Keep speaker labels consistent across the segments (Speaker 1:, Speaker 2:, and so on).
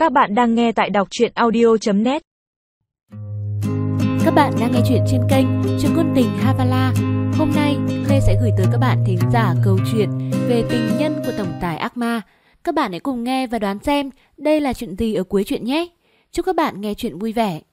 Speaker 1: Các bạn đang nghe tại đọc truyện audio.net.
Speaker 2: Các bạn đang nghe chuyện trên kênh Chuyện Ngôn Tình Havala. Hôm nay Lê sẽ gửi tới các bạn thính giả câu chuyện về tình nhân của tổng tài ác ma. Các bạn hãy cùng nghe và đoán xem đây là chuyện gì ở cuối chuyện nhé. Chúc các bạn nghe chuyện vui vẻ.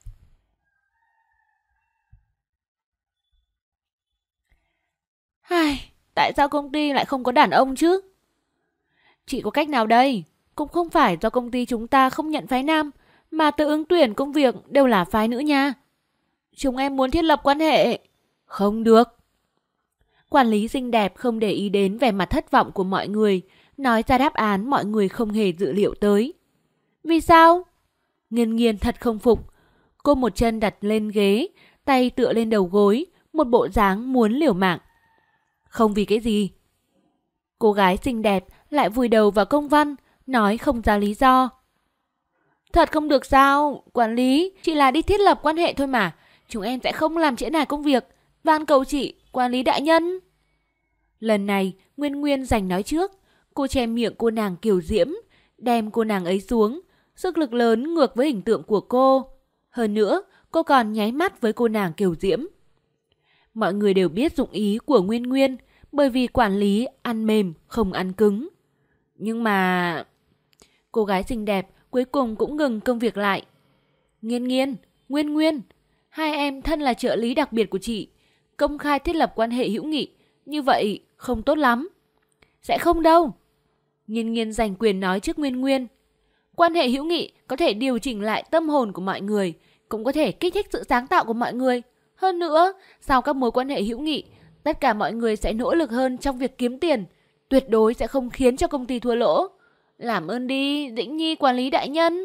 Speaker 2: Tại sao công ty lại không có đàn ông chứ? Chị có cách nào đây? Cũng không phải do công ty chúng ta không nhận phái nam, mà tự ứng tuyển công việc đều là phái nữ nha. Chúng em muốn thiết lập quan hệ. Không được. Quản lý xinh đẹp không để ý đến vẻ mặt thất vọng của mọi người, nói ra đáp án mọi người không hề dự liệu tới. Vì sao? Nghiên Nghiên thật không phục. Cô một chân đặt lên ghế, tay tựa lên đầu gối, một bộ dáng muốn liều mạng. Không vì cái gì. Cô gái xinh đẹp lại vùi đầu vào công văn, nói không ra lý do. Thật không được sao? Quản lý, chỉ là đi thiết lập quan hệ thôi mà. Chúng em sẽ không làm trễ nải công việc. Van cầu chị, quản lý đại nhân. Lần này, Nguyên Nguyên giành nói trước. Cô che miệng cô nàng kiều diễm, đem cô nàng ấy xuống. Sức lực lớn ngược với hình tượng của cô. Hơn nữa, cô còn nháy mắt với cô nàng kiều diễm. Mọi người đều biết dụng ý của Nguyên Nguyên, bởi vì quản lý ăn mềm, không ăn cứng. Nhưng mà... Cô gái xinh đẹp cuối cùng cũng ngừng công việc lại. Nghiên Nghiên, Nguyên Nguyên, hai em thân là trợ lý đặc biệt của chị. Công khai thiết lập quan hệ hữu nghị, như vậy không tốt lắm. Sẽ không đâu. Nghiên Nghiên giành quyền nói trước Nguyên Nguyên. Quan hệ hữu nghị có thể điều chỉnh lại tâm hồn của mọi người, cũng có thể kích thích sự sáng tạo của mọi người. Hơn nữa, sau các mối quan hệ hữu nghị, tất cả mọi người sẽ nỗ lực hơn trong việc kiếm tiền, tuyệt đối sẽ không khiến cho công ty thua lỗ. Làm ơn đi, Dĩnh Nhi quản lý đại nhân.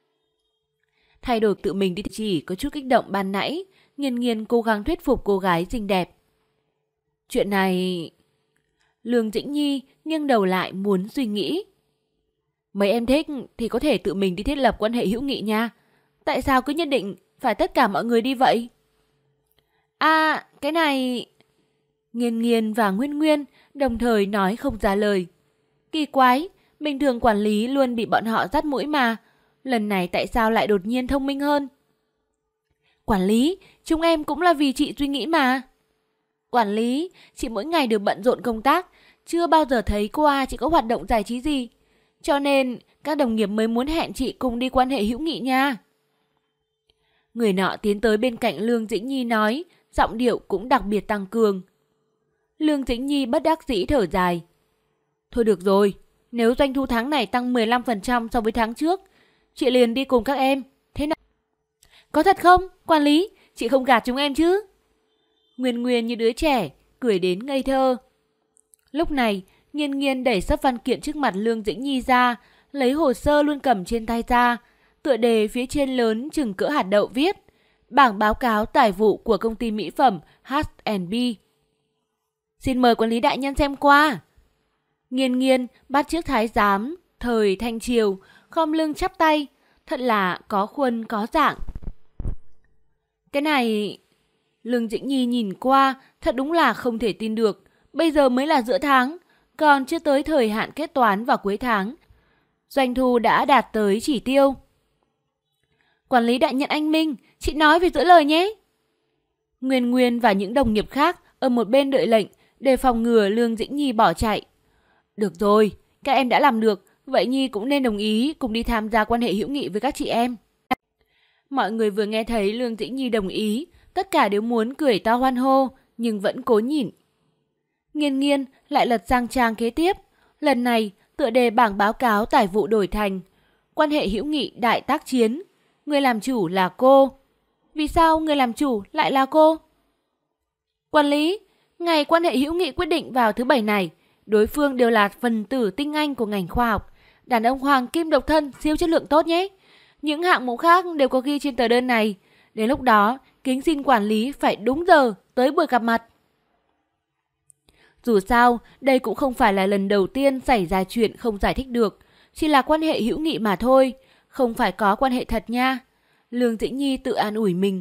Speaker 2: Thay đổi tự mình đi chỉ có chút kích động ban nãy, Nghiên Nghiên cố gắng thuyết phục cô gái xinh đẹp. Chuyện này... Lương Dĩnh Nhi nghiêng đầu lại muốn suy nghĩ. Mấy em thích thì có thể tự mình đi thiết lập quan hệ hữu nghị nha. Tại sao cứ nhất định phải tất cả mọi người đi vậy? À, cái này... Nghiên Nghiên và Nguyên Nguyên đồng thời nói không ra lời. Kỳ quái, bình thường quản lý luôn bị bọn họ dắt mũi mà. Lần này tại sao lại đột nhiên thông minh hơn? Quản lý, chúng em cũng là vì chị suy nghĩ mà. Quản lý, chị mỗi ngày đều bận rộn công tác, chưa bao giờ thấy qua chị có hoạt động giải trí gì. Cho nên các đồng nghiệp mới muốn hẹn chị cùng đi quan hệ hữu nghị nha. Người nọ tiến tới bên cạnh Lương Dĩnh Nhi nói, giọng điệu cũng đặc biệt tăng cường. Lương Dĩnh Nhi bất đắc dĩ thở dài. Thôi được rồi, nếu doanh thu tháng này tăng 15% so với tháng trước, chị liền đi cùng các em. Thế nào? Có thật không? Quản lý, chị không gạt chúng em chứ? Nguyên Nguyên như đứa trẻ, cười đến ngây thơ. Lúc này, Nghiên Nghiên đẩy sấp văn kiện trước mặt Lương Dĩnh Nhi ra, lấy hồ sơ luôn cầm trên tay ra. Tựa đề phía trên lớn chừng cỡ hạt đậu viết: Bảng báo cáo tài vụ của công ty mỹ phẩm H&B. Xin mời quản lý đại nhân xem qua. Nghiên Nghiên bắt chước thái giám thời Thanh Triều, khom lưng chắp tay, thật là có khuôn có dạng. Cái này... Lương Dĩnh Nhi nhìn qua, thật đúng là không thể tin được. Bây giờ mới là giữa tháng, còn chưa tới thời hạn kết toán vào cuối tháng. Doanh thu đã đạt tới chỉ tiêu. Quản lý đại nhân anh Minh, chị nói về giữa lời nhé. Nguyên Nguyên và những đồng nghiệp khác ở một bên đợi lệnh, để phòng ngừa Lương Dĩnh Nhi bỏ chạy. Được rồi, các em đã làm được, vậy Nhi cũng nên đồng ý cùng đi tham gia quan hệ hữu nghị với các chị em. Mọi người vừa nghe thấy Lương Dĩnh Nhi đồng ý, tất cả đều muốn cười to hoan hô, nhưng vẫn cố nhịn. Nghiên Nghiên lại lật sang trang kế tiếp. Lần này, tựa đề bảng báo cáo tài vụ đổi thành quan hệ hữu nghị đại tác chiến. Người làm chủ là cô. Vì sao người làm chủ lại là cô? Quản lý, ngày quan hệ hữu nghị quyết định vào thứ Bảy này. Đối phương đều là phần tử tinh anh của ngành khoa học. Đàn ông hoàng kim độc thân siêu chất lượng tốt nhé. Những hạng mục khác đều có ghi trên tờ đơn này. Đến lúc đó, kính xin quản lý phải đúng giờ tới buổi gặp mặt. Dù sao, đây cũng không phải là lần đầu tiên xảy ra chuyện không giải thích được. Chỉ là quan hệ hữu nghị mà thôi. Không phải có quan hệ thật nha. Lương Dĩnh Nhi tự an ủi mình.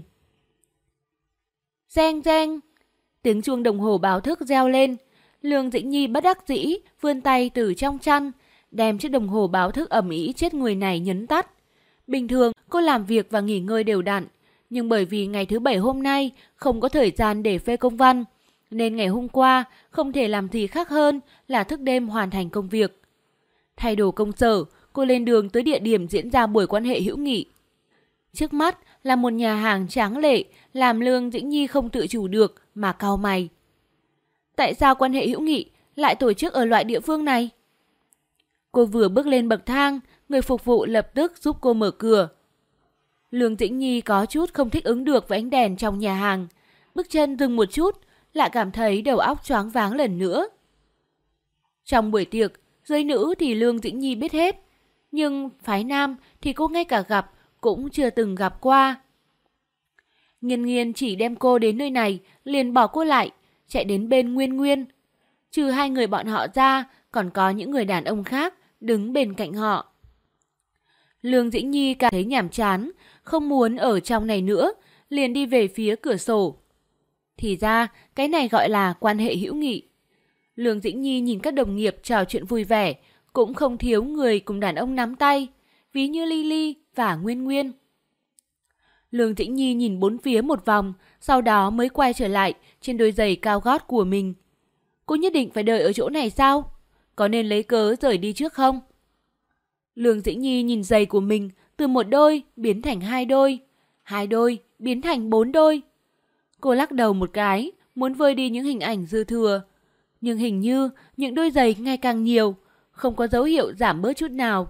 Speaker 2: Reng reng. Tiếng chuông đồng hồ báo thức reo lên. Lương Dĩnh Nhi bất đắc dĩ vươn tay từ trong chăn, đem chiếc đồng hồ báo thức ầm ĩ chết người này nhấn tắt. Bình thường cô làm việc và nghỉ ngơi đều đặn, nhưng bởi vì ngày thứ Bảy hôm nay không có thời gian để phê công văn, nên ngày hôm qua không thể làm gì khác hơn là thức đêm hoàn thành công việc. Thay đồ công sở, cô lên đường tới địa điểm diễn ra buổi quan hệ hữu nghị. Trước mắt là một nhà hàng tráng lệ, làm Lương Dĩnh Nhi không tự chủ được mà cau mày. Tại sao quan hệ hữu nghị lại tổ chức ở loại địa phương này? Cô vừa bước lên bậc thang, người phục vụ lập tức giúp cô mở cửa. Lương Dĩnh Nhi có chút không thích ứng được với ánh đèn trong nhà hàng. Bước chân dừng một chút, lại cảm thấy đầu óc choáng váng lần nữa. Trong buổi tiệc, giới nữ thì Lương Dĩnh Nhi biết hết. Nhưng phái nam thì cô ngay cả gặp cũng chưa từng gặp qua. Nghiên Nghiên chỉ đem cô đến nơi này, liền bỏ cô lại, chạy đến bên Nguyên Nguyên. Trừ hai người bọn họ ra, còn có những người đàn ông khác đứng bên cạnh họ. Lương Dĩnh Nhi cảm thấy nhàm chán, không muốn ở trong này nữa, liền đi về phía cửa sổ. Thì ra, cái này gọi là quan hệ hữu nghị. Lương Dĩnh Nhi nhìn các đồng nghiệp trò chuyện vui vẻ, cũng không thiếu người cùng đàn ông nắm tay, ví như Lily và Nguyên Nguyên. Lương Dĩnh Nhi nhìn bốn phía một vòng, sau đó mới quay trở lại trên đôi giày cao gót của mình. Cô nhất định phải đợi ở chỗ này sao? Có nên lấy cớ rời đi trước không? Lương Dĩnh Nhi nhìn giày của mình từ một đôi biến thành hai đôi biến thành 4 đôi. Cô lắc đầu một cái, muốn vơi đi những hình ảnh dư thừa. Nhưng hình như những đôi giày ngày càng nhiều, không có dấu hiệu giảm bớt chút nào.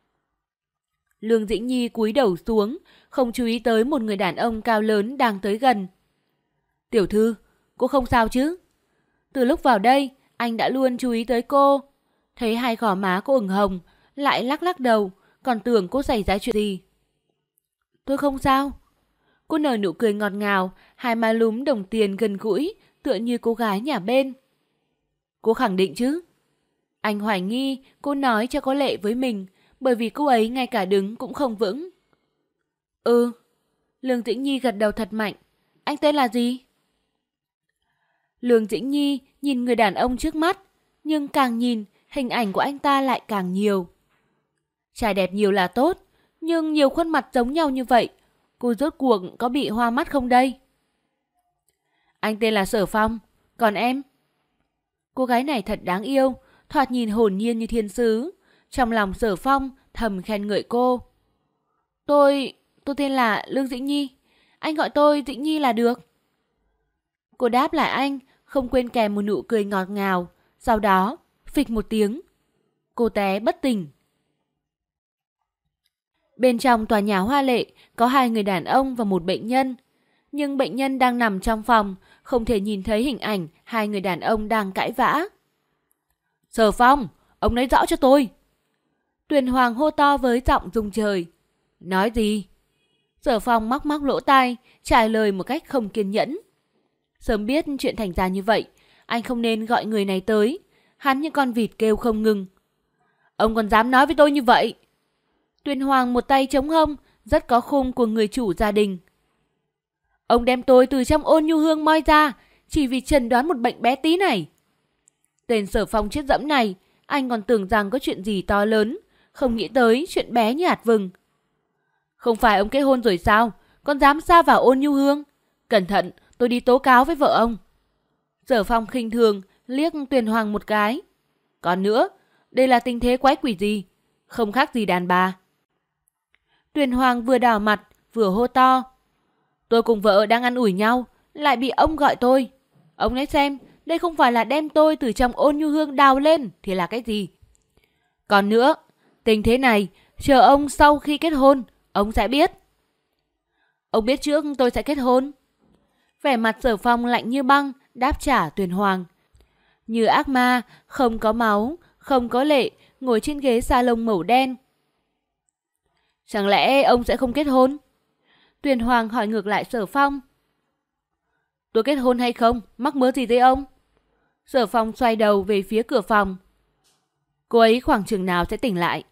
Speaker 2: Lương Dĩnh Nhi cúi đầu xuống, không chú ý tới một người đàn ông cao lớn đang tới gần. Tiểu thư, cô không sao chứ? Từ lúc vào đây, anh đã luôn chú ý tới cô. Thấy hai gò má cô ửng hồng, lại lắc đầu, còn tưởng cô xảy ra chuyện gì. Tôi không sao. Cô nở nụ cười ngọt ngào, hai má lúm đồng tiền gần gũi, tựa như cô gái nhà bên. Cô khẳng định chứ? Anh hoài nghi cô nói cho có lệ với mình, bởi vì cô ấy ngay cả đứng cũng không vững. Ừ. Lương Dĩnh Nhi gật đầu thật mạnh. Anh tên là gì? Lương Dĩnh Nhi nhìn người đàn ông trước mắt, nhưng càng nhìn, hình ảnh của anh ta lại càng nhiều. Trai đẹp nhiều là tốt, nhưng nhiều khuôn mặt giống nhau như vậy, cô rốt cuộc có bị hoa mắt không đây? Anh tên là Sở Phong, còn em? Cô gái này thật đáng yêu, thoạt nhìn hồn nhiên như thiên sứ. Trong lòng Sở Phong thầm khen ngợi cô. Tôi tên là Lương Dĩnh Nhi, anh gọi tôi Dĩnh Nhi là được. Cô đáp lại anh, không quên kèm một nụ cười ngọt ngào. Sau đó, phịch một tiếng, cô té bất tỉnh. Bên trong tòa nhà hoa lệ có hai người đàn ông và một bệnh nhân. Nhưng bệnh nhân đang nằm trong phòng, không thể nhìn thấy hình ảnh hai người đàn ông đang cãi vã. Sở Phong, ông nói rõ cho tôi. Tuyền Hoàng hô to với giọng rung trời. Nói gì? Sở Phong móc lỗ tai, trả lời một cách không kiên nhẫn. Sớm biết chuyện thành ra như vậy, anh không nên gọi người này tới. Hắn như con vịt kêu không ngừng. Ông còn dám nói với tôi như vậy? Tuyền Hoàng một tay chống hông, rất có khung của người chủ gia đình. Ông đem tôi từ trong Ôn Nhu Hương moi ra, chỉ vì chẩn đoán một bệnh bé tí này. Tên Sở Phong chết dẫm này, anh còn tưởng rằng có chuyện gì to lớn, không nghĩ tới chuyện bé như hạt vừng. Không phải ông kết hôn rồi sao, còn dám sa vào Ôn Nhu Hương? Cẩn thận, tôi đi tố cáo với vợ ông. Sở Phong khinh thường liếc Tuyền Hoàng một cái. Còn nữa, đây là tình thế quái quỷ gì? Không khác gì đàn bà. Tuyền Hoàng vừa đỏ mặt vừa hô to. Tôi cùng vợ đang ăn ủi nhau, lại bị ông gọi tôi. Ông nói xem, đây không phải là đem tôi từ trong Ôn Nhu Hương đào lên thì là cái gì? Còn nữa, tình thế này, chờ ông sau khi kết hôn, ông sẽ biết. Ông biết trước tôi sẽ kết hôn. Vẻ mặt Sở Phong lạnh như băng, đáp trả Tuyền Hoàng. Như ác ma, không có máu, không có lệ, ngồi trên ghế salon màu đen. Chẳng lẽ ông sẽ không kết hôn? Tuyền Hoàng hỏi ngược lại Sở Phong. Tôi kết hôn hay không, mắc mớ gì tới ông? Sở Phong xoay đầu về phía cửa phòng. Cô ấy khoảng chừng nào sẽ tỉnh lại?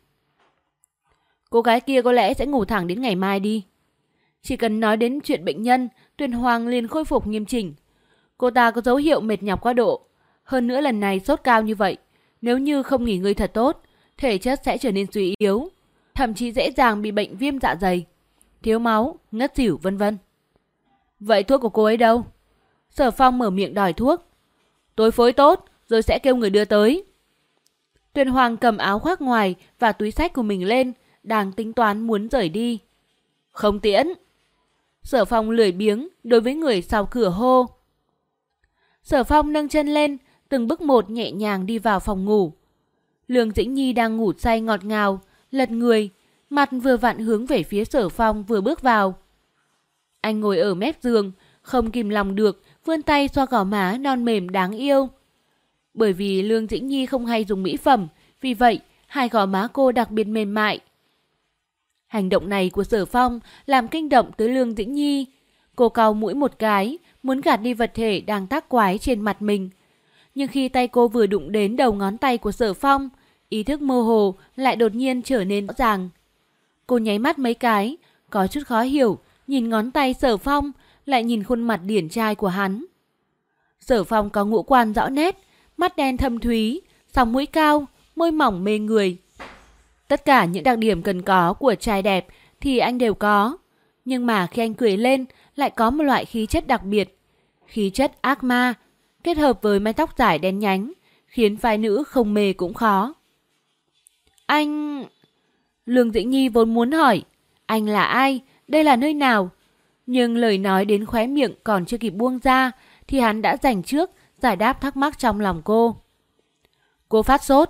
Speaker 2: Cô gái kia có lẽ sẽ ngủ thẳng đến ngày mai đi. Chỉ cần nói đến chuyện bệnh nhân, Tuyền Hoàng liền khôi phục nghiêm chỉnh. Cô ta có dấu hiệu mệt nhọc quá độ. Hơn nữa lần này sốt cao như vậy, nếu như không nghỉ ngơi thật tốt, thể chất sẽ trở nên suy yếu. thậm chí dễ dàng bị bệnh viêm dạ dày, thiếu máu, ngất xỉu vân vân. Vậy thuốc của cô ấy đâu? Sở Phong mở miệng đòi thuốc. Tôi phối tốt rồi sẽ kêu người đưa tới. Tuyền Hoàng cầm áo khoác ngoài và túi xách của mình lên, đang tính toán muốn rời đi. Không tiễn. Sở Phong lười biếng đối với người sau cửa hô. Sở Phong nâng chân lên, từng bước một nhẹ nhàng đi vào phòng ngủ. Lương Dĩnh Nhi đang ngủ say ngọt ngào, lật người, mặt vừa vặn hướng về phía Sở Phong vừa bước vào. Anh ngồi ở mép giường, không kìm lòng được, vươn tay xoa gò má non mềm đáng yêu. Bởi vì Lương Dĩnh Nhi không hay dùng mỹ phẩm, vì vậy hai gò má cô đặc biệt mềm mại. Hành động này của Sở Phong làm kinh động tới Lương Dĩnh Nhi. Cô cau mũi một cái, muốn gạt đi vật thể đang tác quái trên mặt mình. Nhưng khi tay cô vừa đụng đến đầu ngón tay của Sở Phong, ý thức mơ hồ lại đột nhiên trở nên rõ ràng. Cô nháy mắt mấy cái, có chút khó hiểu, nhìn ngón tay Sở Phong, lại nhìn khuôn mặt điển trai của hắn. Sở Phong có ngũ quan rõ nét, mắt đen thâm thúy, sóng mũi cao, môi mỏng mê người. Tất cả những đặc điểm cần có của trai đẹp thì anh đều có. Nhưng mà khi anh cười lên lại có một loại khí chất đặc biệt. Khí chất ác ma, kết hợp với mái tóc dài đen nhánh, khiến phái nữ không mê cũng khó. Anh... Lương Dĩnh Nhi vốn muốn hỏi, anh là ai? Đây là nơi nào? Nhưng lời nói đến khóe miệng còn chưa kịp buông ra thì hắn đã dành trước giải đáp thắc mắc trong lòng cô. Cô phát sốt.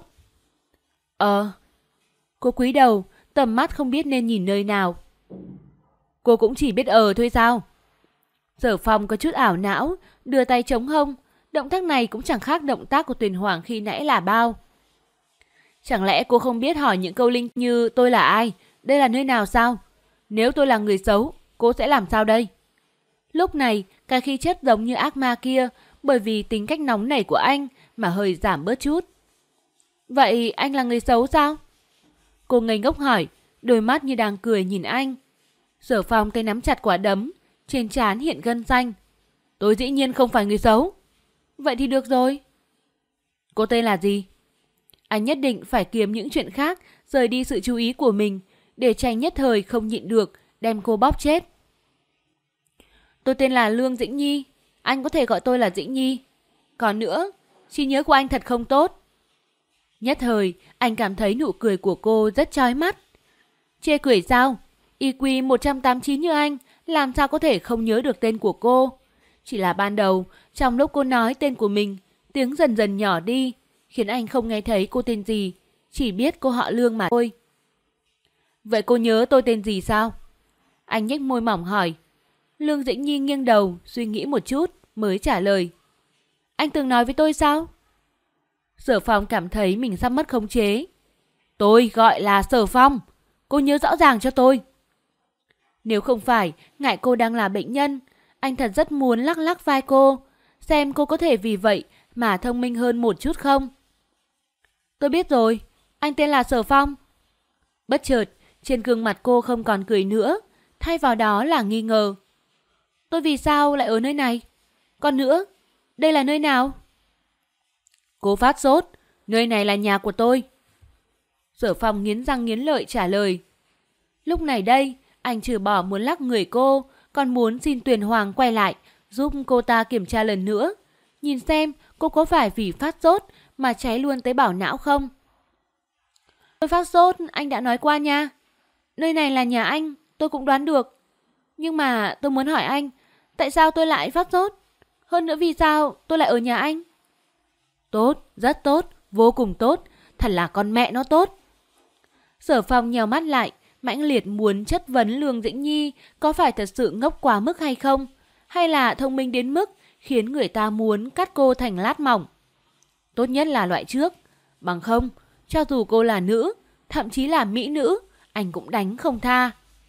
Speaker 2: Cô cúi đầu, tầm mắt không biết nên nhìn nơi nào. Cô cũng chỉ biết thôi sao? Sở Phong có chút ảo não, đưa tay chống hông. Động tác này cũng chẳng khác động tác của Tuyền Hoàng khi nãy là bao. Chẳng lẽ cô không biết hỏi những câu linh như tôi là ai? Đây là nơi nào sao? Nếu tôi là người xấu, cô sẽ làm sao đây? Lúc này, cái khí chất giống như ác ma kia, bởi vì tính cách nóng nảy của anh mà hơi giảm bớt chút. Vậy anh là người xấu sao? Cô ngây ngốc hỏi, đôi mắt như đang cười nhìn anh. Sở Phong tay nắm chặt quả đấm, trên trán hiện gân xanh. Tôi dĩ nhiên không phải người xấu. Vậy thì được rồi. Cô tên là gì? Anh nhất định phải kiếm những chuyện khác, rời đi sự chú ý của mình, để tránh nhất thời không nhịn được, đem cô bóp chết. Tôi tên là Lương Dĩnh Nhi, anh có thể gọi tôi là Dĩnh Nhi. Còn nữa, trí nhớ của anh thật không tốt. Nhất thời, anh cảm thấy nụ cười của cô rất chói mắt. Chê cười sao? IQ 189 như anh, làm sao có thể không nhớ được tên của cô? Chỉ là ban đầu, trong lúc cô nói tên của mình, tiếng dần dần nhỏ đi, khiến anh không nghe thấy cô tên gì, chỉ biết cô họ Lương mà thôi. Vậy cô nhớ tôi tên gì sao? Anh nhếch môi mỏng hỏi. Lương Dĩnh Nhi nghiêng đầu, suy nghĩ một chút, mới trả lời. Anh từng nói với tôi sao? Sở Phong cảm thấy mình sắp mất khống chế. Tôi gọi là Sở Phong, cô nhớ rõ ràng cho tôi. Nếu không phải ngại cô đang là bệnh nhân, anh thật rất muốn lắc lắc vai cô, xem cô có thể vì vậy mà thông minh hơn một chút không. Tôi biết rồi, anh tên là Sở Phong. Bất chợt, trên gương mặt cô không còn cười nữa, thay vào đó là nghi ngờ. Tôi vì sao lại ở nơi này? Còn nữa, đây là nơi nào? Cô phát sốt, nơi này là nhà của tôi. Sở Phong nghiến răng nghiến lợi trả lời. Lúc này đây, anh trừ bỏ muốn lắc người cô, còn muốn xin Tuyền Hoàng quay lại, giúp cô ta kiểm tra lần nữa. Nhìn xem cô có phải vì phát sốt mà cháy luôn tới bảo não không? Tôi phát sốt, anh đã nói qua nha. Nơi này là nhà anh, tôi cũng đoán được. Nhưng mà tôi muốn hỏi anh, tại sao tôi lại phát sốt? Hơn nữa vì sao tôi lại ở nhà anh? Tốt, rất tốt, vô cùng tốt, thật là con mẹ nó tốt. Sở Phong nhèo mắt lại, mãnh liệt muốn chất vấn Lương Dĩnh Nhi có phải thật sự ngốc quá mức hay không, hay là thông minh đến mức khiến người ta muốn cắt cô thành lát mỏng. Tốt nhất là loại trước, bằng không, cho dù cô là nữ, thậm chí là mỹ nữ, anh cũng đánh không tha.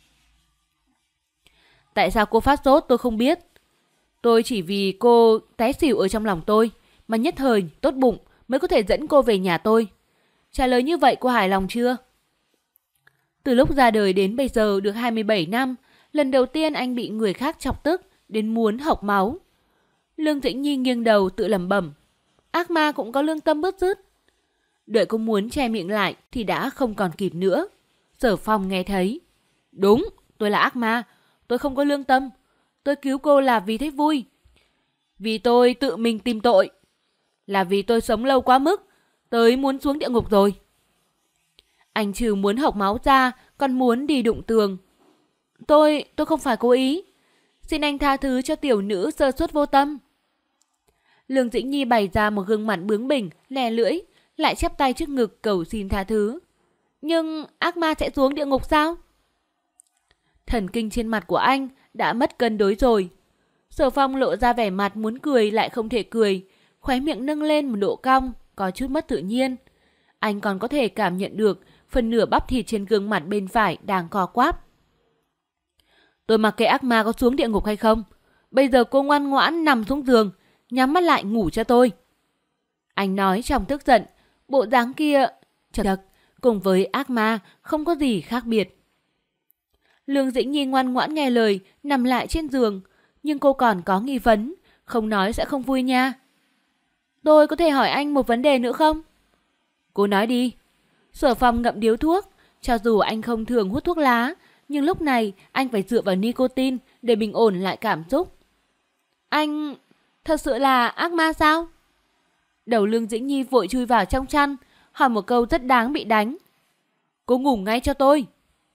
Speaker 2: Tại sao cô phát sốt tôi không biết. Tôi chỉ vì cô té xỉu ở trong lòng tôi, mà nhất thời tốt bụng mới có thể dẫn cô về nhà tôi. Trả lời như vậy cô hài lòng chưa? Từ lúc ra đời đến bây giờ được 27 năm, lần đầu tiên anh bị người khác chọc tức đến muốn hộc máu. Lương Dĩnh Nhi nghiêng đầu tự lẩm bẩm. Ác ma cũng có lương tâm bứt rứt. Đợi cô muốn che miệng lại thì đã không còn kịp nữa. Sở Phong nghe thấy. Đúng, tôi là ác ma. Tôi không có lương tâm. Tôi cứu cô là vì thấy vui. Vì tôi tự mình tìm tội. Là vì tôi sống lâu quá mức. Tới muốn xuống địa ngục rồi. Anh trừ muốn hộc máu ra, còn muốn đi đụng tường. Tôi không phải cố ý. Xin anh tha thứ cho tiểu nữ sơ suất vô tâm. Lương Dĩnh Nhi bày ra một gương mặt bướng bỉnh, lè lưỡi, lại chắp tay trước ngực cầu xin tha thứ. Nhưng ác ma sẽ xuống địa ngục sao? Thần kinh trên mặt của anh đã mất cân đối rồi. Sở Phong lộ ra vẻ mặt muốn cười lại không thể cười, khóe miệng nâng lên một độ cong, có chút mất tự nhiên. Anh còn có thể cảm nhận được phần nửa bắp thịt trên gương mặt bên phải đang co quắp. Tôi mặc kệ ác ma có xuống địa ngục hay không. Bây giờ cô ngoan ngoãn nằm xuống giường, nhắm mắt lại ngủ cho tôi. Anh nói trong tức giận, bộ dáng kia chật cùng với ác ma không có gì khác biệt. Lương Dĩnh Nhi ngoan ngoãn nghe lời, nằm lại trên giường, nhưng cô còn có nghi vấn, không nói sẽ không vui nha. Tôi có thể hỏi anh một vấn đề nữa không? Cô nói đi. Sở Phong ngậm điếu thuốc, cho dù anh không thường hút thuốc lá, nhưng lúc này anh phải dựa vào nicotine để bình ổn lại cảm xúc. Anh thật sự là ác ma sao? Đầu Lương Dĩnh Nhi vội chui vào trong chăn, hỏi một câu rất đáng bị đánh. Cô ngủ ngay cho tôi.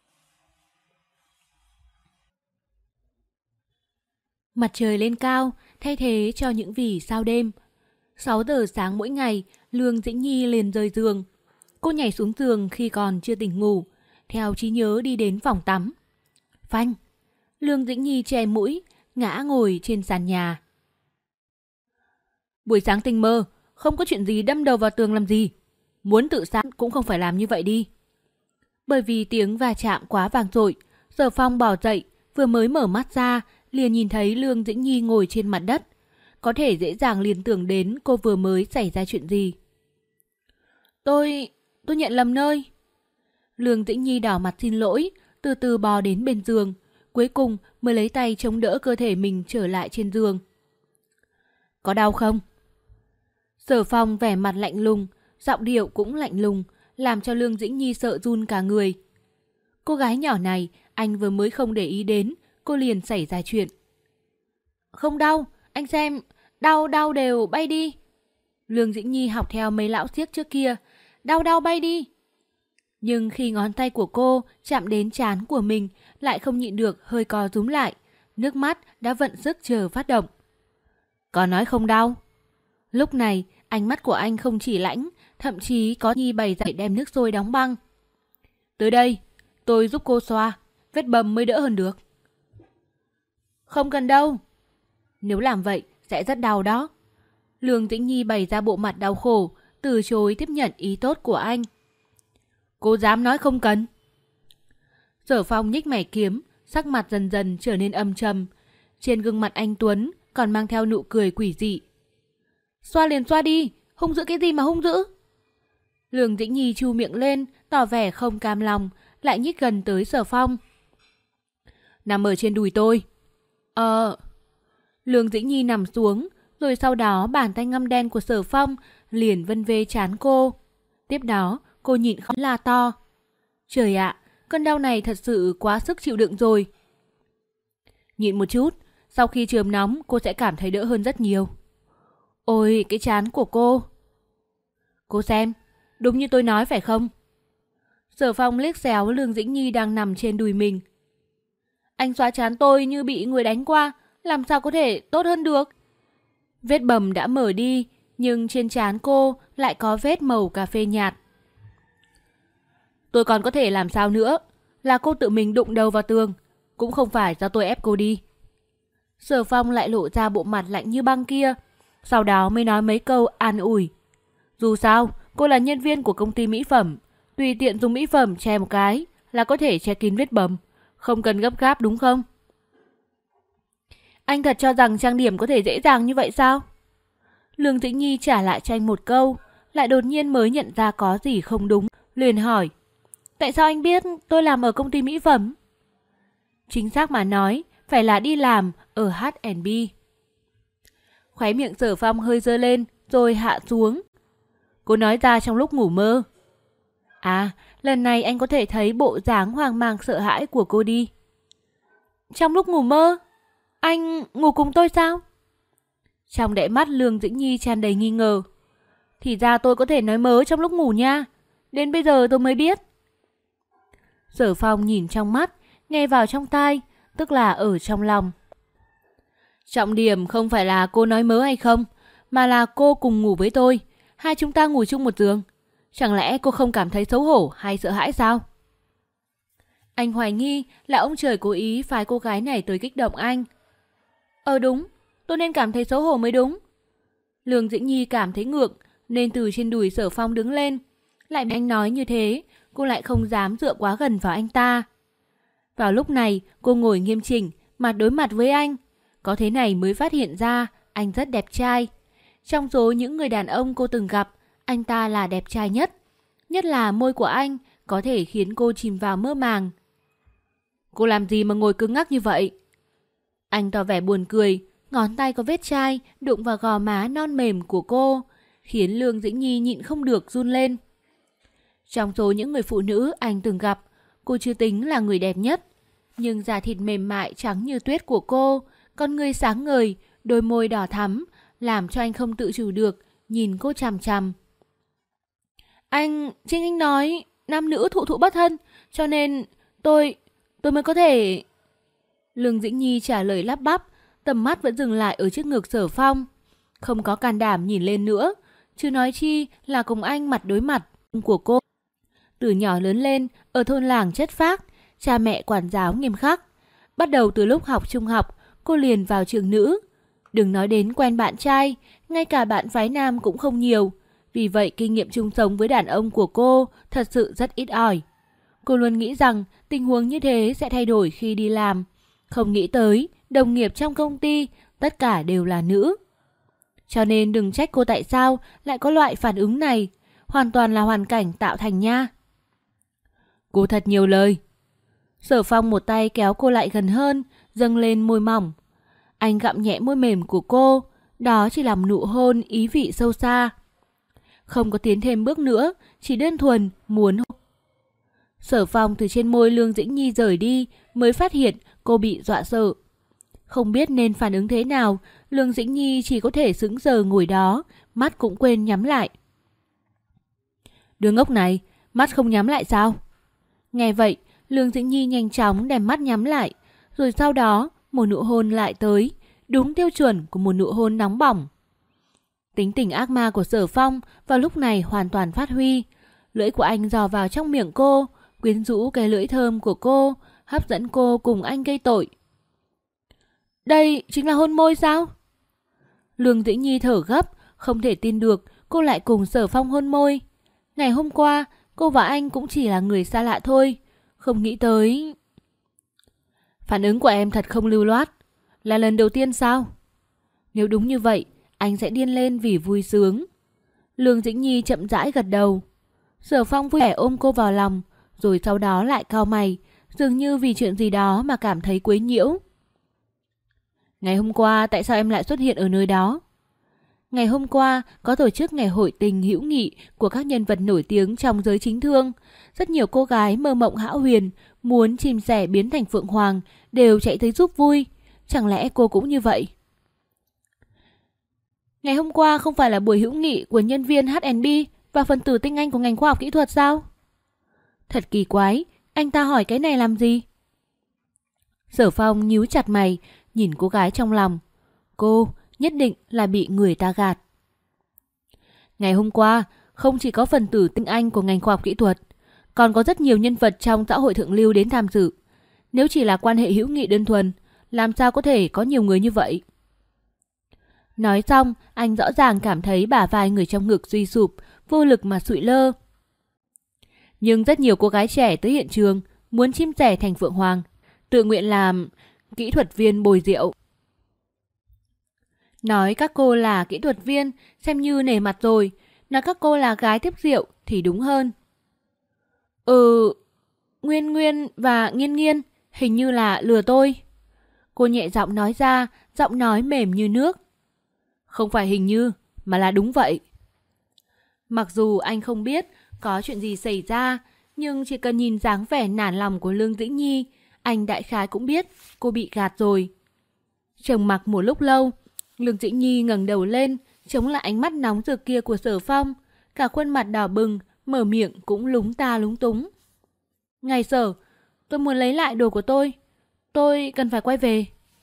Speaker 2: Mặt trời lên cao, thay thế cho những vì sao đêm. 6 giờ sáng mỗi ngày, Lương Dĩnh Nhi liền rời giường. Cô nhảy xuống giường khi còn chưa tỉnh ngủ, theo trí nhớ đi đến phòng tắm. Phanh! Lương Dĩnh Nhi che mũi, ngã ngồi trên sàn nhà. Buổi sáng tinh mơ, không có chuyện gì đâm đầu vào tường làm gì. Muốn tự sát cũng không phải làm như vậy đi. Bởi vì tiếng va chạm quá vang dội, Sở Phong bỏ dậy, vừa mới mở mắt ra, liền nhìn thấy Lương Dĩnh Nhi ngồi trên mặt đất. Có thể dễ dàng liên tưởng đến cô vừa mới xảy ra chuyện gì. Tôi nhận lầm nơi. Lương Dĩnh Nhi đỏ mặt xin lỗi, từ từ bò đến bên giường, cuối cùng mới lấy tay chống đỡ cơ thể mình trở lại trên giường. Có đau không? Sở Phong vẻ mặt lạnh lùng, giọng điệu cũng lạnh lùng, làm cho Lương Dĩnh Nhi sợ run cả người. Cô gái nhỏ này, anh vừa mới không để ý đến, cô liền xảy ra chuyện. Không đau, anh xem, đau đều bay đi. Lương Dĩnh Nhi học theo mấy lão xiếc trước kia, đau bay đi. Nhưng khi ngón tay của cô chạm đến trán của mình, lại không nhịn được hơi co rúm lại, nước mắt đã vận sức chờ phát động. Có nói không đau? Lúc này, ánh mắt của anh không chỉ lãnh, thậm chí có Nhi bày dậy đem nước sôi đóng băng. Tới đây, tôi giúp cô xoa, vết bầm mới đỡ hơn được. Không cần đâu. Nếu làm vậy, sẽ rất đau đó. Lương Dĩnh Nhi bày ra bộ mặt đau khổ, từ chối tiếp nhận ý tốt của anh. Cô dám nói không cần? Sở Phong nhích mày kiếm, sắc mặt dần dần trở nên âm trầm. Trên gương mặt anh Tuấn còn mang theo nụ cười quỷ dị. Xoa liền xoa đi, hung dữ cái gì mà hung dữ? Lương Dĩnh Nhi chu miệng lên, tỏ vẻ không cam lòng, lại nhích gần tới Sở Phong. Nằm ở trên đùi tôi. Lương Dĩnh Nhi nằm xuống, rồi sau đó bàn tay ngăm đen của Sở Phong liền vân vê trán cô. Tiếp đó, cô nhịn không la to. Trời ạ, cơn đau này thật sự quá sức chịu đựng rồi. Nhịn một chút, sau khi chườm nóng cô sẽ cảm thấy đỡ hơn rất nhiều. Ôi, cái trán của cô. Cô xem, đúng như tôi nói phải không? Sở Phong liếc xéo Lương Dĩnh Nhi đang nằm trên đùi mình. Anh xoa trán tôi như bị người đánh qua, làm sao có thể tốt hơn được? Vết bầm đã mở đi, nhưng trên trán cô lại có vết màu cà phê nhạt. Tôi còn có thể làm sao nữa? Là cô tự mình đụng đầu vào tường, cũng không phải do tôi ép cô đi. Sở Phong lại lộ ra bộ mặt lạnh như băng kia, sau đó mới nói mấy câu an ủi. Dù sao, cô là nhân viên của công ty mỹ phẩm, tùy tiện dùng mỹ phẩm che một cái là có thể che kín vết bầm, không cần gấp gáp đúng không? Anh thật cho rằng trang điểm có thể dễ dàng như vậy sao? Lương Dĩnh Nhi trả lại cho anh một câu, lại đột nhiên mới nhận ra có gì không đúng, liền hỏi. Tại sao anh biết tôi làm ở công ty mỹ phẩm? Chính xác mà nói, phải là đi làm ở H&B. Khóe miệng Sở Phong hơi giơ lên, rồi hạ xuống. Cô nói ra trong lúc ngủ mơ. À, lần này anh có thể thấy bộ dáng hoang mang sợ hãi của cô đi. Trong lúc ngủ mơ? Anh ngủ cùng tôi sao? Trong đáy mắt Lương Dĩnh Nhi tràn đầy nghi ngờ. Thì ra tôi có thể nói mớ trong lúc ngủ nha. Đến bây giờ tôi mới biết. Sở Phong nhìn trong mắt, nghe vào trong tai, tức là ở trong lòng. Trọng điểm không phải là cô nói mớ hay không, mà là cô cùng ngủ với tôi. Hai chúng ta ngủ chung một giường. Chẳng lẽ cô không cảm thấy xấu hổ hay sợ hãi sao? Anh hoài nghi là ông trời cố ý phái cô gái này tới kích động anh. Đúng, tôi nên cảm thấy xấu hổ mới đúng. Lương Dĩnh Nhi cảm thấy ngượng nên từ trên đùi Sở Phong đứng lên. Lại anh nói như thế, cô lại không dám dựa quá gần vào anh ta. Vào lúc này, cô ngồi nghiêm chỉnh, mặt đối mặt với anh. Có thế này mới phát hiện ra anh rất đẹp trai. Trong số những người đàn ông cô từng gặp, anh ta là đẹp trai nhất. Nhất là môi của anh có thể khiến cô chìm vào mơ màng. Cô làm gì mà ngồi cứng ngắc như vậy? Anh tỏ vẻ buồn cười, ngón tay có vết chai đụng vào gò má non mềm của cô, khiến Lương Dĩnh Nhi nhịn không được run lên. Trong số những người phụ nữ anh từng gặp, cô chưa tính là người đẹp nhất. Nhưng da thịt mềm mại trắng như tuyết của cô, con người sáng ngời, đôi môi đỏ thắm, làm cho anh không tự chủ được, nhìn cô chằm chằm. Chính anh nói nam nữ thụ thụ bất thân, cho nên tôi mới có thể... Lương Dĩnh Nhi trả lời lắp bắp, tầm mắt vẫn dừng lại ở trước ngực Sở Phong. Không có can đảm nhìn lên nữa, chứ nói chi là cùng anh mặt đối mặt của cô. Từ nhỏ lớn lên, ở thôn làng chất phác, cha mẹ quản giáo nghiêm khắc. Bắt đầu từ lúc học trung học, cô liền vào trường nữ. Đừng nói đến quen bạn trai, ngay cả bạn phái nam cũng không nhiều. Vì vậy kinh nghiệm chung sống với đàn ông của cô thật sự rất ít ỏi. Cô luôn nghĩ rằng tình huống như thế sẽ thay đổi khi đi làm. Không nghĩ tới, đồng nghiệp trong công ty, tất cả đều là nữ. Cho nên đừng trách cô tại sao lại có loại phản ứng này. Hoàn toàn là hoàn cảnh tạo thành nha. Cô thật nhiều lời. Sở Phong một tay kéo cô lại gần hơn, dâng lên môi mỏng. Anh gặm nhẹ môi mềm của cô, đó chỉ là nụ hôn ý vị sâu xa. Không có tiến thêm bước nữa, chỉ đơn thuần muốn. Sở Phong từ trên môi Lương Dĩnh Nhi rời đi mới phát hiện cô bị dọa sợ. Không biết nên phản ứng thế nào, Lương Dĩnh Nhi chỉ có thể sững sờ ngồi đó, mắt cũng quên nhắm lại. Đứa ngốc này, mắt không nhắm lại sao? Nghe vậy, Lương Dĩnh Nhi nhanh chóng đem mắt nhắm lại, rồi sau đó một nụ hôn lại tới, đúng tiêu chuẩn của một nụ hôn nóng bỏng. Tính tình ác ma của Sở Phong vào lúc này hoàn toàn phát huy. Lưỡi của anh dò vào trong miệng cô, quyến rũ cái lưỡi thơm của cô, hấp dẫn cô cùng anh gây tội. Đây chính là hôn môi sao? Lương Dĩnh Nhi thở gấp, không thể tin được cô lại cùng Sở Phong hôn môi. Ngày hôm qua, cô và anh cũng chỉ là người xa lạ thôi. Không nghĩ tới... Phản ứng của em thật không lưu loát. Là lần đầu tiên sao? Nếu đúng như vậy, anh sẽ điên lên vì vui sướng. Lương Dĩnh Nhi chậm rãi gật đầu. Sở Phong vui vẻ ôm cô vào lòng, rồi sau đó lại cau mày, dường như vì chuyện gì đó mà cảm thấy quấy nhiễu. Ngày hôm qua tại sao em lại xuất hiện ở nơi đó? Ngày hôm qua có tổ chức ngày hội tình hữu nghị của các nhân vật nổi tiếng trong giới chính thương. Rất nhiều cô gái mơ mộng hão huyền, muốn chim sẻ biến thành phượng hoàng, đều chạy tới giúp vui. Chẳng lẽ cô cũng như vậy? Ngày hôm qua không phải là buổi hữu nghị của nhân viên H&B và phần tử tinh anh của ngành khoa học kỹ thuật sao? Thật kỳ quái, anh ta hỏi cái này làm gì? Sở Phong nhíu chặt mày, nhìn cô gái trong lòng. Cô nhất định là bị người ta gạt. Ngày hôm qua, không chỉ có phần tử tinh anh của ngành khoa học kỹ thuật, còn có rất nhiều nhân vật trong xã hội thượng lưu đến tham dự. Nếu chỉ là quan hệ hữu nghị đơn thuần, làm sao có thể có nhiều người như vậy? Nói xong, anh rõ ràng cảm thấy bả vai người trong ngực suy sụp, vô lực mà sụi lơ. Nhưng rất nhiều cô gái trẻ tới hiện trường, muốn chim sẻ thành phượng hoàng, tự nguyện làm kỹ thuật viên bồi rượu. Nói các cô là kỹ thuật viên, xem như nể mặt rồi. Nói các cô là gái tiếp rượu thì đúng hơn. Nguyên Nguyên và Nghiên Nghiên hình như là lừa tôi. Cô nhẹ giọng nói ra, giọng nói mềm như nước. Không phải hình như, mà là đúng vậy. Mặc dù anh không biết có chuyện gì xảy ra, nhưng chỉ cần nhìn dáng vẻ nản lòng của Lương Dĩnh Nhi, anh đại khái cũng biết cô bị gạt rồi. Trầm mặc một lúc lâu, Lương Dĩnh Nhi ngẩng đầu lên, chống lại ánh mắt nóng rực kia của Sở Phong, cả khuôn mặt đỏ bừng, mở miệng cũng lúng ta lúng túng. Ngài Sở, tôi muốn lấy lại đồ của tôi cần phải quay về.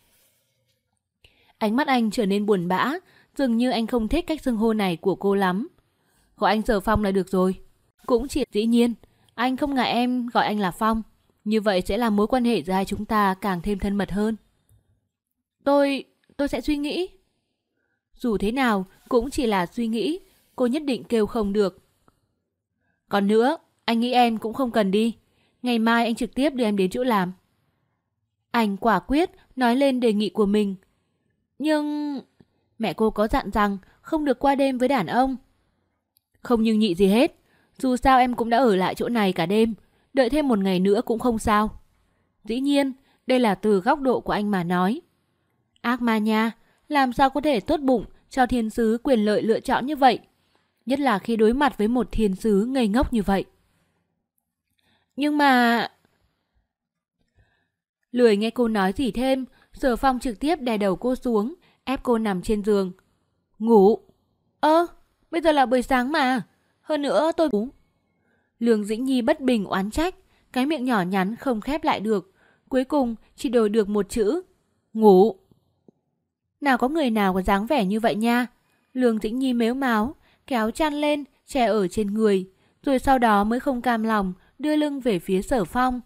Speaker 2: Ánh mắt anh trở nên buồn bã, dường như anh không thích cách xưng hô này của cô lắm. Gọi anh Sở Phong là được rồi. Cũng chỉ dĩ nhiên, anh không ngại em gọi anh là Phong. Như vậy sẽ làm mối quan hệ giữa hai chúng ta càng thêm thân mật hơn. Tôi sẽ suy nghĩ. Dù thế nào, cũng chỉ là suy nghĩ, cô nhất định kêu không được. Còn nữa, anh nghĩ em cũng không cần đi. Ngày mai anh trực tiếp đưa em đến chỗ làm. Anh quả quyết nói lên đề nghị của mình. Nhưng mẹ cô có dặn rằng không được qua đêm với đàn ông. Không nhưng nhị gì hết. Dù sao em cũng đã ở lại chỗ này cả đêm. Đợi thêm một ngày nữa cũng không sao. Dĩ nhiên, đây là từ góc độ của anh mà nói. Ác ma nha, làm sao có thể tốt bụng cho thiên sứ quyền lợi lựa chọn như vậy? Nhất là khi đối mặt với một thiên sứ ngây ngốc như vậy. Nhưng mà... Lười nghe cô nói gì thêm, Sở Phong trực tiếp đè đầu cô xuống, ép cô nằm trên giường. Ngủ? Bây giờ là buổi sáng mà. Hơn nữa tôi ngủ. Lương Dĩnh Nhi bất bình oán trách, cái miệng nhỏ nhắn không khép lại được. Cuối cùng chỉ đổi được một chữ. Ngủ. Nào có người nào có dáng vẻ như vậy nha. Lương Dĩnh Nhi mếu máo, kéo chăn lên, che ở trên người. Rồi sau đó mới không cam lòng đưa lưng về phía Sở Phong.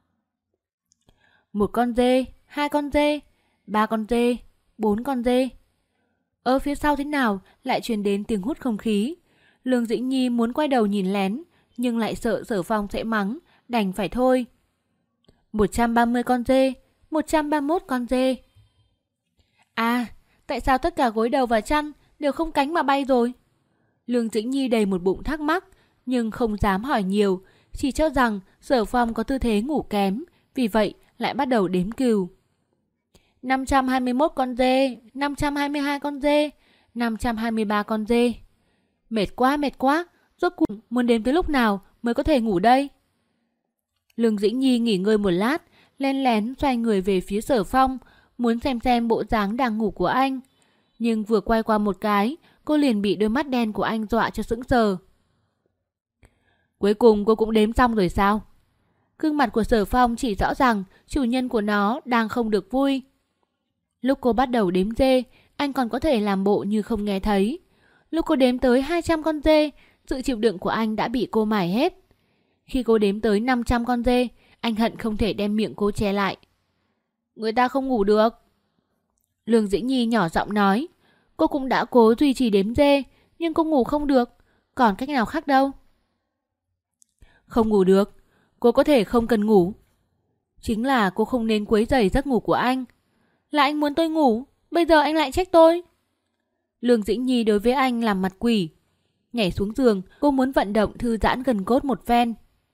Speaker 2: 1 con dê, 2 con dê, 3 con dê, 4 con dê. Ở phía sau thế nào lại truyền đến tiếng hút không khí. Lương Dĩnh Nhi muốn quay đầu nhìn lén, nhưng lại sợ Sở Phong sẽ mắng, đành phải thôi. 130 con dê, 131 con dê. À, tại sao tất cả gối đầu và chăn đều không cánh mà bay rồi? Lương Dĩnh Nhi đầy một bụng thắc mắc, nhưng không dám hỏi nhiều, chỉ cho rằng Sở Phong có tư thế ngủ kém, vì vậy lại bắt đầu đếm cừu. 521 con dê, 522 con dê, 523 con dê. Mệt quá, rốt cuộc muốn đếm tới lúc nào mới có thể ngủ đây? Lương Dĩnh Nhi nghỉ ngơi một lát, len lén xoay người về phía Sở Phong, muốn xem bộ dáng đang ngủ của anh. Nhưng vừa quay qua một cái, cô liền bị đôi mắt đen của anh dọa cho sững sờ. Cuối cùng cô cũng đếm xong rồi sao? Gương mặt của Sở Phong chỉ rõ rằng chủ nhân của nó đang không được vui. Lúc cô bắt đầu đếm dê, anh còn có thể làm bộ như không nghe thấy. Lúc cô đếm tới 200 con dê, sự chịu đựng của anh đã bị cô mài hết. Khi cô đếm tới 500 con dê, anh hận không thể đem miệng cô che lại. Người ta không ngủ được. Lương Dĩnh Nhi nhỏ giọng nói. Cô cũng đã cố duy trì đếm dê, nhưng cô ngủ không được. Còn cách nào khác đâu. Không ngủ được, cô có thể không cần ngủ. Chính là cô không nên quấy rầy giấc ngủ của anh. Là anh muốn tôi ngủ, bây giờ anh lại trách tôi. Lương Dĩnh Nhi đối với anh làm mặt quỷ. Nhảy xuống giường, cô muốn vận động thư giãn gần cốt một phen.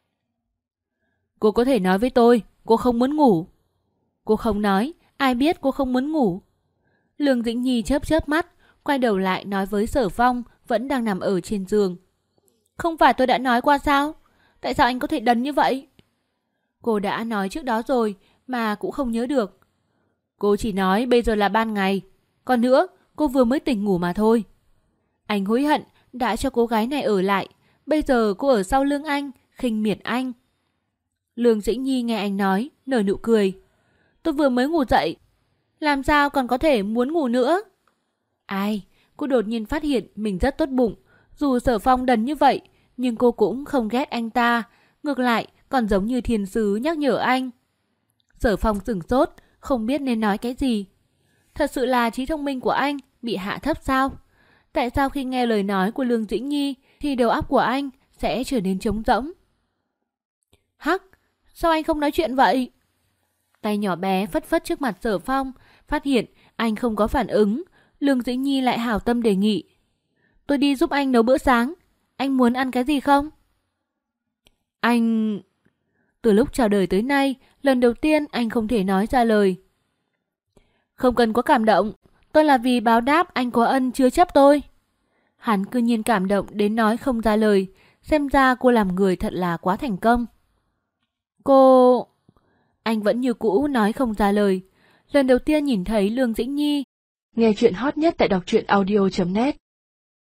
Speaker 2: Cô có thể nói với tôi, cô không muốn ngủ. Cô không nói, ai biết cô không muốn ngủ. Lương Dĩnh Nhi chớp mắt, quay đầu lại nói với Sở Phong vẫn đang nằm ở trên giường. Không phải tôi đã nói qua sao? Tại sao anh có thể đần như vậy? Cô đã nói trước đó rồi mà cũng không nhớ được. Cô chỉ nói bây giờ là ban ngày. Còn nữa, cô vừa mới tỉnh ngủ mà thôi. Anh hối hận đã cho cô gái này ở lại. Bây giờ cô ở sau lưng anh, khinh miệt anh. Lương Dĩnh Nhi nghe anh nói, nở nụ cười. Tôi vừa mới ngủ dậy, làm sao còn có thể muốn ngủ nữa? Ai, cô đột nhiên phát hiện mình rất tốt bụng. Dù Sở Phong đần như vậy, nhưng cô cũng không ghét anh ta. Ngược lại, còn giống như thiên sứ nhắc nhở anh. Sở Phong sửng sốt, không biết nên nói cái gì. Thật sự là trí thông minh của anh bị hạ thấp sao? Tại sao khi nghe lời nói của Lương Dĩnh Nhi thì đầu óc của anh sẽ trở nên trống rỗng? Hắc, sao anh không nói chuyện vậy? Tay nhỏ bé phất phất trước mặt Sở Phong, phát hiện anh không có phản ứng. Lương Dĩnh Nhi lại hảo tâm đề nghị. Tôi đi giúp anh nấu bữa sáng. Anh muốn ăn cái gì không? Anh... Từ lúc chào đời tới nay, lần đầu tiên anh không thể nói ra lời. Không cần có cảm động, tôi là vì báo đáp anh có ân chứa chấp tôi. Hắn cứ nhiên cảm động đến nói không ra lời, Xem ra cô làm người thật là quá thành công. Cô... Anh vẫn như cũ nói không ra lời. Lần đầu tiên nhìn thấy Lương Dĩnh Nhi.
Speaker 1: Nghe chuyện hot nhất tại đọc truyện audio.net